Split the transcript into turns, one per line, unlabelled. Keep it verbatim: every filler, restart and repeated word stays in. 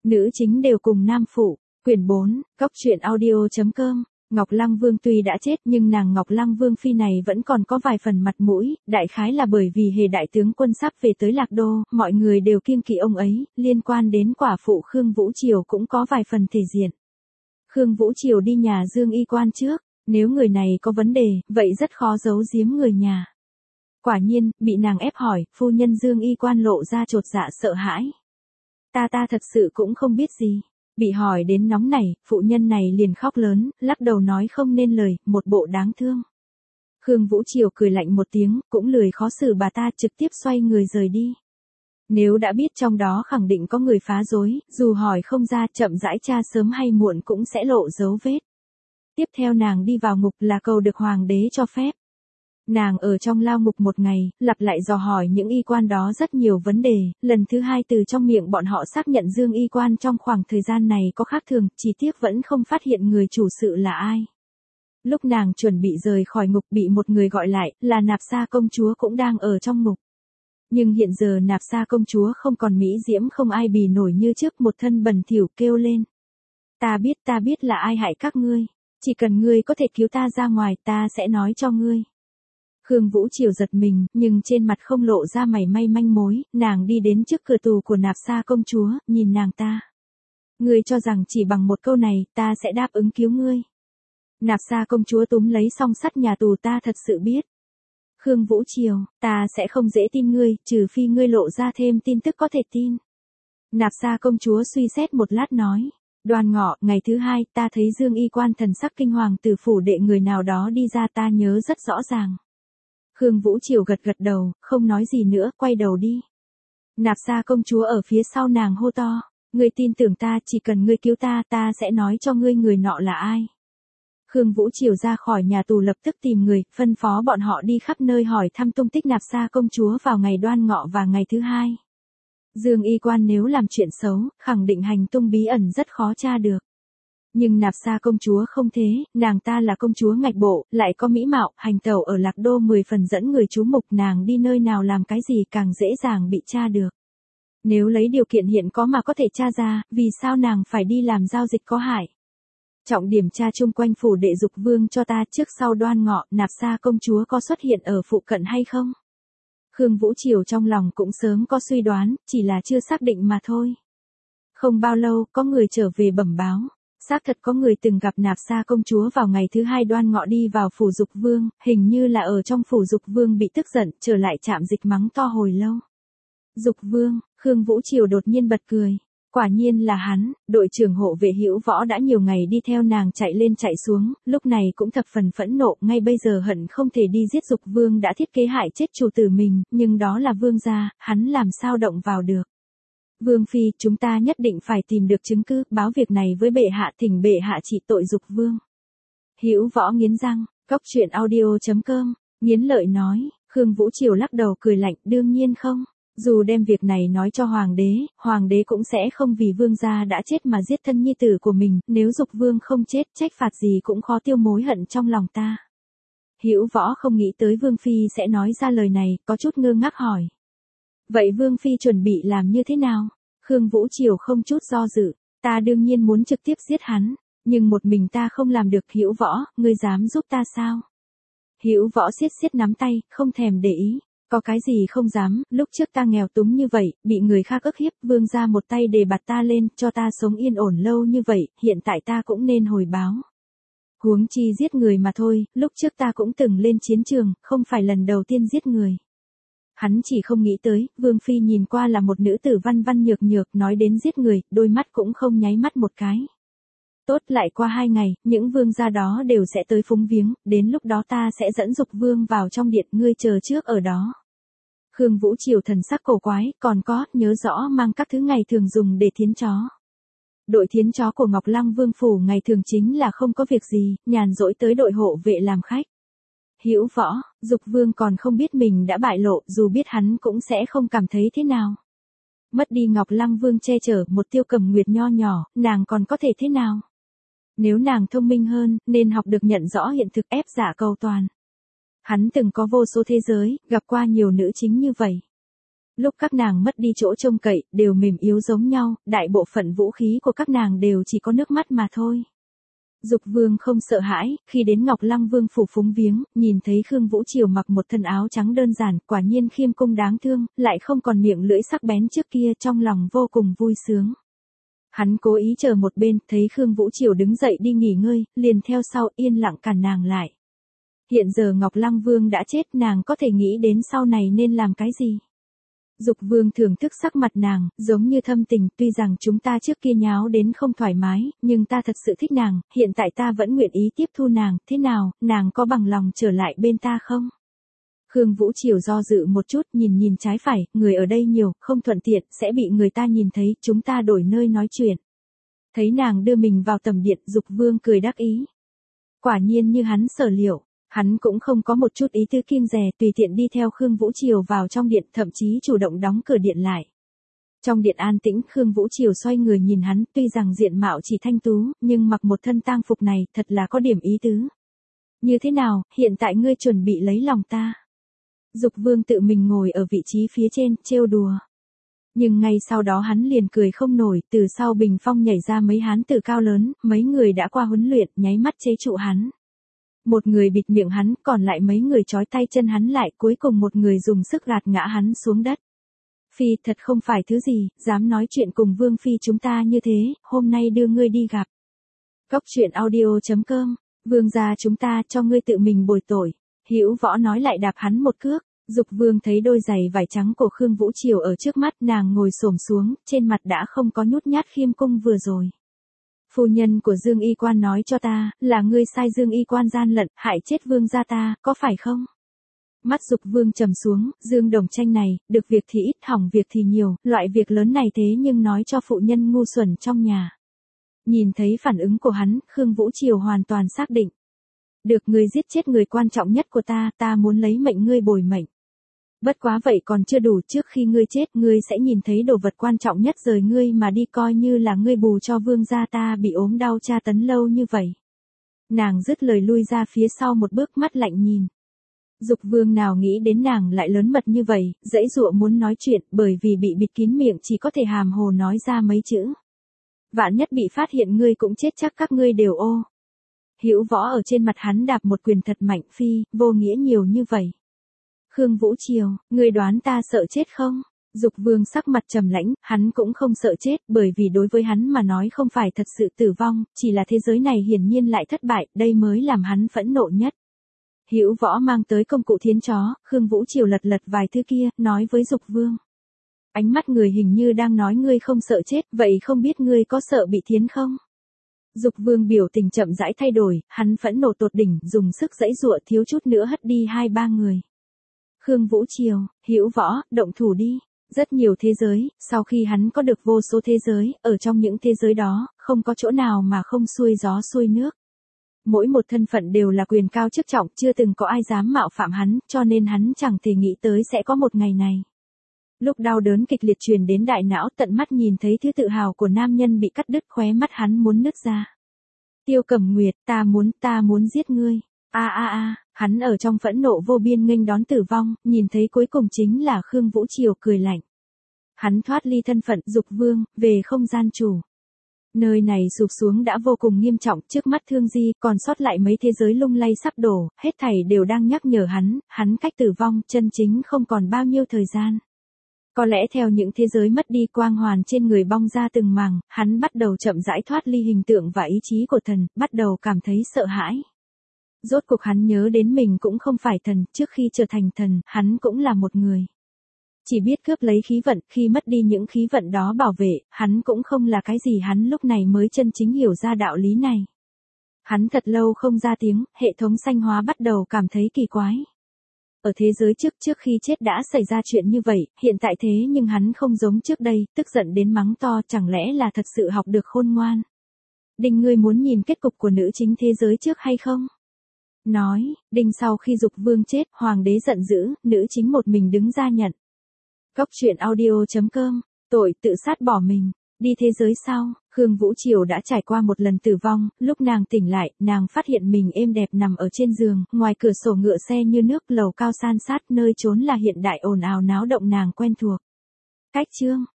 Nữ chính đều cùng nam phụ. Quyển bốn, Cốc truyện audio chấm com. Ngọc Lăng Vương tuy đã chết nhưng nàng Ngọc Lăng Vương phi này vẫn còn có vài phần mặt mũi, đại khái là bởi vì hề đại tướng quân sắp về tới Lạc Đô, mọi người đều kiêng kỵ ông ấy, liên quan đến quả phụ Khương Vũ Triều cũng có vài phần thể diện. Khương Vũ Triều đi nhà Dương Y Quan trước, nếu người này có vấn đề, vậy rất khó giấu giếm người nhà. Quả nhiên, bị nàng ép hỏi, phu nhân Dương Y Quan lộ ra chột dạ sợ hãi. Ta ta thật sự cũng không biết gì. Bị hỏi đến nóng nảy, phụ nhân này liền khóc lớn, lắc đầu nói không nên lời, một bộ đáng thương. Khương Vũ Triều cười lạnh một tiếng, cũng lười khó xử bà ta, trực tiếp xoay người rời đi. Nếu đã biết trong đó khẳng định có người phá rối, dù hỏi không ra, chậm rãi tra sớm hay muộn cũng sẽ lộ dấu vết. Tiếp theo nàng đi vào ngục là cầu được hoàng đế cho phép. Nàng ở trong lao ngục một ngày, lặp lại dò hỏi những y quan đó rất nhiều vấn đề, lần thứ hai từ trong miệng bọn họ xác nhận Dương Y Quan trong khoảng thời gian này có khác thường, chỉ tiếc vẫn không phát hiện người chủ sự là ai. Lúc nàng chuẩn bị rời khỏi ngục bị một người gọi lại, là Nạp Sa công chúa cũng đang ở trong ngục. Nhưng hiện giờ Nạp Sa công chúa không còn mỹ diễm không ai bì nổi như trước, một thân bẩn thỉu kêu lên. Ta biết ta biết là ai hại các ngươi, chỉ cần ngươi có thể cứu ta ra ngoài ta sẽ nói cho ngươi. Khương Vũ Triều giật mình, nhưng trên mặt không lộ ra mảy may manh mối, nàng đi đến trước cửa tù của Nạp Sa công chúa, nhìn nàng ta. Ngươi cho rằng chỉ bằng một câu này, ta sẽ đáp ứng cứu ngươi. Nạp Sa công chúa túm lấy song sắt nhà tù, ta thật sự biết. Khương Vũ Triều, ta sẽ không dễ tin ngươi, trừ phi ngươi lộ ra thêm tin tức có thể tin. Nạp Sa công chúa suy xét một lát nói. Đoan Ngọ, ngày thứ hai, ta thấy Dương Y Quan thần sắc kinh hoàng từ phủ đệ người nào đó đi ra, ta nhớ rất rõ ràng. Khương Vũ Triều gật gật đầu, không nói gì nữa, quay đầu đi. Nạp Sa công chúa ở phía sau nàng hô to, ngươi tin tưởng ta, chỉ cần ngươi cứu ta, ta sẽ nói cho ngươi người nọ là ai. Khương Vũ Triều ra khỏi nhà tù lập tức tìm người, phân phó bọn họ đi khắp nơi hỏi thăm tung tích Nạp Sa công chúa vào ngày Đoan Ngọ và ngày thứ hai. Dương Y Quan nếu làm chuyện xấu, khẳng định hành tung bí ẩn rất khó tra được. Nhưng Nạp Sa công chúa không thế, nàng ta là công chúa Ngạch Bộ, lại có mỹ mạo, hành tẩu ở Lạc Đô mười phần dẫn người chú mục, nàng đi nơi nào làm cái gì càng dễ dàng bị tra được. Nếu lấy điều kiện hiện có mà có thể tra ra, vì sao nàng phải đi làm giao dịch có hại? Trọng điểm tra chung quanh phủ đệ Dục Vương cho ta, trước sau Đoan Ngọ, Nạp Sa công chúa có xuất hiện ở phụ cận hay không? Khương Vũ Triều trong lòng cũng sớm có suy đoán, chỉ là chưa xác định mà thôi. Không bao lâu, có người trở về bẩm báo. Xác thật có người từng gặp Nạp Sa công chúa vào ngày thứ hai Đoan Ngọ đi vào phủ Dục Vương, hình như là ở trong phủ Dục Vương bị tức giận, trở lại trạm dịch mắng to hồi lâu. Dục Vương, Khương Vũ Triều đột nhiên bật cười. Quả nhiên là hắn, đội trưởng hộ vệ Hữu Võ đã nhiều ngày đi theo nàng chạy lên chạy xuống, lúc này cũng thập phần phẫn nộ, ngay bây giờ hận không thể đi giết Dục Vương đã thiết kế hại chết chủ tử mình, nhưng đó là vương gia, hắn làm sao động vào được. Vương phi, chúng ta nhất định phải tìm được chứng cứ, báo việc này với bệ hạ, thỉnh bệ hạ trị tội Dục Vương. Hữu Võ nghiến răng, Cốc truyện audio chấm com, nghiến lợi nói. Khương Vũ Triều lắc đầu cười lạnh, đương nhiên không. Dù đem việc này nói cho hoàng đế, hoàng đế cũng sẽ không vì vương gia đã chết mà giết thân nhi tử của mình, nếu Dục Vương không chết, trách phạt gì cũng khó tiêu mối hận trong lòng ta. Hữu Võ không nghĩ tới Vương phi sẽ nói ra lời này, có chút ngơ ngác hỏi. Vậy Vương phi chuẩn bị làm như thế nào? Khương Vũ Triều không chút do dự, ta đương nhiên muốn trực tiếp giết hắn, nhưng một mình ta không làm được. Hữu Võ, ngươi dám giúp ta sao? Hữu Võ siết siết nắm tay, không thèm để ý. Có cái gì không dám, lúc trước ta nghèo túng như vậy, bị người khác ức hiếp, vương gia một tay đề bạt ta lên, cho ta sống yên ổn lâu như vậy, hiện tại ta cũng nên hồi báo. Huống chi giết người mà thôi, lúc trước ta cũng từng lên chiến trường, không phải lần đầu tiên giết người. Hắn chỉ không nghĩ tới, Vương phi nhìn qua là một nữ tử văn văn nhược nhược, nói đến giết người, đôi mắt cũng không nháy mắt một cái. Tốt, lại qua hai ngày, những vương gia đó đều sẽ tới phúng viếng, đến lúc đó ta sẽ dẫn Dục Vương vào trong điện, ngươi chờ trước ở đó. Khương Vũ Triều thần sắc cổ quái, còn có, nhớ rõ mang các thứ ngày thường dùng để thiến chó. Đội thiến chó của Ngọc Lăng Vương phủ ngày thường chính là không có việc gì, nhàn rỗi tới đội hộ vệ làm khách. Hữu Võ, Dục Vương còn không biết mình đã bại lộ, dù biết hắn cũng sẽ không cảm thấy thế nào. Mất đi Ngọc Lăng Vương che chở, một Tiêu Cầm Nguyệt nho nhỏ, nàng còn có thể thế nào? Nếu nàng thông minh hơn, nên học được nhận rõ hiện thực, ép giả cầu toàn. Hắn từng có vô số thế giới, gặp qua nhiều nữ chính như vậy. Lúc các nàng mất đi chỗ trông cậy, đều mềm yếu giống nhau, đại bộ phận vũ khí của các nàng đều chỉ có nước mắt mà thôi. Dục Vương không sợ hãi, khi đến Ngọc Lăng Vương phủ phúng viếng, nhìn thấy Khương Vũ Triều mặc một thân áo trắng đơn giản, quả nhiên khiêm cung đáng thương, lại không còn miệng lưỡi sắc bén trước kia, trong lòng vô cùng vui sướng. Hắn cố ý chờ một bên, thấy Khương Vũ Triều đứng dậy đi nghỉ ngơi, liền theo sau yên lặng cản nàng lại. Hiện giờ Ngọc Lăng Vương đã chết, nàng có thể nghĩ đến sau này nên làm cái gì. Dục Vương thưởng thức sắc mặt nàng, giống như thâm tình, tuy rằng chúng ta trước kia nháo đến không thoải mái, nhưng ta thật sự thích nàng, hiện tại ta vẫn nguyện ý tiếp thu nàng, thế nào, nàng có bằng lòng trở lại bên ta không? Khương Vũ Triều do dự một chút, nhìn nhìn trái phải, người ở đây nhiều, không thuận tiện, sẽ bị người ta nhìn thấy, chúng ta đổi nơi nói chuyện. Thấy nàng đưa mình vào tầm điện, Dục Vương cười đắc ý. Quả nhiên như hắn sở liệu. Hắn cũng không có một chút ý tư kiêng dè, tùy tiện đi theo Khương Vũ Triều vào trong điện, thậm chí chủ động đóng cửa điện lại. Trong điện an tĩnh, Khương Vũ Triều xoay người nhìn hắn, tuy rằng diện mạo chỉ thanh tú, nhưng mặc một thân tang phục này, thật là có điểm ý tứ. Như thế nào, hiện tại ngươi chuẩn bị lấy lòng ta? Dục Vương tự mình ngồi ở vị trí phía trên, trêu đùa. Nhưng ngay sau đó hắn liền cười không nổi, từ sau bình phong nhảy ra mấy hán tử cao lớn, mấy người đã qua huấn luyện, nháy mắt chế trụ hắn. Một người bịt miệng hắn, còn lại mấy người trói tay chân hắn lại, cuối cùng một người dùng sức gạt ngã hắn xuống đất. Phi, thật không phải thứ gì, dám nói chuyện cùng Vương Phi chúng ta như thế, hôm nay đưa ngươi đi gặp. Cốc truyện audio chấm com, Vương gia chúng ta cho ngươi tự mình bồi tội. Hữu Võ nói lại đạp hắn một cước. Dục Vương thấy đôi giày vải trắng của Khương Vũ Triều ở trước mắt, nàng ngồi xổm xuống, trên mặt đã không có nhút nhát khiêm cung vừa rồi. Phu nhân của Dương Y Quan nói cho ta, là ngươi sai Dương Y Quan gian lận, hại chết Vương gia ta, có phải không? Mắt Dục Vương trầm xuống, Dương Đồng Tranh này, được việc thì ít, hỏng việc thì nhiều, loại việc lớn này thế nhưng nói cho phụ nhân ngu xuẩn trong nhà. Nhìn thấy phản ứng của hắn, Khương Vũ Triều hoàn toàn xác định. Được ngươi giết chết người quan trọng nhất của ta, ta muốn lấy mệnh ngươi bồi mệnh. Bất quá vậy còn chưa đủ, trước khi ngươi chết, ngươi sẽ nhìn thấy đồ vật quan trọng nhất rời ngươi mà đi, coi như là ngươi bù cho Vương gia ta bị ốm đau tra tấn lâu như vậy. Nàng dứt lời lui ra phía sau một bước, mắt lạnh nhìn. Dục Vương nào nghĩ đến nàng lại lớn mật như vậy, dãy dụa muốn nói chuyện, bởi vì bị bịt kín miệng chỉ có thể hàm hồ nói ra mấy chữ. Vạn nhất bị phát hiện ngươi cũng chết chắc các ngươi đều ô. Hữu Võ ở trên mặt hắn đạp một quyền thật mạnh. Phi, vô nghĩa nhiều như vậy. Khương Vũ Triều, ngươi đoán ta sợ chết không? Dục Vương sắc mặt trầm lãnh, hắn cũng không sợ chết, bởi vì đối với hắn mà nói không phải thật sự tử vong, chỉ là thế giới này hiển nhiên lại thất bại, đây mới làm hắn phẫn nộ nhất. Hữu Võ mang tới công cụ thiến chó, Khương Vũ Triều lật lật vài thứ kia, nói với Dục Vương. Ánh mắt người hình như đang nói ngươi không sợ chết, vậy không biết ngươi có sợ bị thiến không? Dục Vương biểu tình chậm rãi thay đổi, hắn phẫn nộ tột đỉnh, dùng sức giãy giụa thiếu chút nữa hất đi hai ba người. Khương Vũ Triều, Hữu Võ, động thủ đi. Rất nhiều thế giới, sau khi hắn có được vô số thế giới, ở trong những thế giới đó, không có chỗ nào mà không xuôi gió xuôi nước. Mỗi một thân phận đều là quyền cao chức trọng, chưa từng có ai dám mạo phạm hắn, cho nên hắn chẳng thể nghĩ tới sẽ có một ngày này. Lúc đau đớn kịch liệt truyền đến đại não, tận mắt nhìn thấy thứ tự hào của nam nhân bị cắt đứt, khóe mắt hắn muốn nứt ra. Tiêu Cẩm Nguyệt, ta muốn, ta muốn giết ngươi. A a a, hắn ở trong phẫn nộ vô biên nghênh đón tử vong, nhìn thấy cuối cùng chính là Khương Vũ Triều cười lạnh. Hắn thoát ly thân phận Dục Vương, về không gian chủ. Nơi này sụp xuống đã vô cùng nghiêm trọng, trước mắt Thương Di, còn sót lại mấy thế giới lung lay sắp đổ, hết thảy đều đang nhắc nhở hắn, hắn cách tử vong, chân chính không còn bao nhiêu thời gian. Có lẽ theo những thế giới mất đi quang hoàn trên người bong ra từng mảng, hắn bắt đầu chậm rãi thoát ly hình tượng và ý chí của thần, bắt đầu cảm thấy sợ hãi. Rốt cuộc hắn nhớ đến mình cũng không phải thần, trước khi trở thành thần, hắn cũng là một người. Chỉ biết cướp lấy khí vận, khi mất đi những khí vận đó bảo vệ, hắn cũng không là cái gì, hắn lúc này mới chân chính hiểu ra đạo lý này. Hắn thật lâu không ra tiếng, hệ thống sanh hóa bắt đầu cảm thấy kỳ quái. Ở thế giới trước trước khi chết đã xảy ra chuyện như vậy, hiện tại thế nhưng hắn không giống trước đây, tức giận đến mắng to, chẳng lẽ là thật sự học được khôn ngoan. Đinh, ngươi muốn nhìn kết cục của nữ chính thế giới trước hay không? Nói, Đinh sau khi Dục Vương chết, hoàng đế giận dữ, nữ chính một mình đứng ra nhận. Cốc truyện audio chấm com, tội tự sát bỏ mình, đi thế giới sau, Khương Vũ Triều đã trải qua một lần tử vong, lúc nàng tỉnh lại, nàng phát hiện mình êm đẹp nằm ở trên giường, ngoài cửa sổ ngựa xe như nước, lầu cao san sát, nơi trốn là hiện đại ồn ào náo động nàng quen thuộc. Cách chương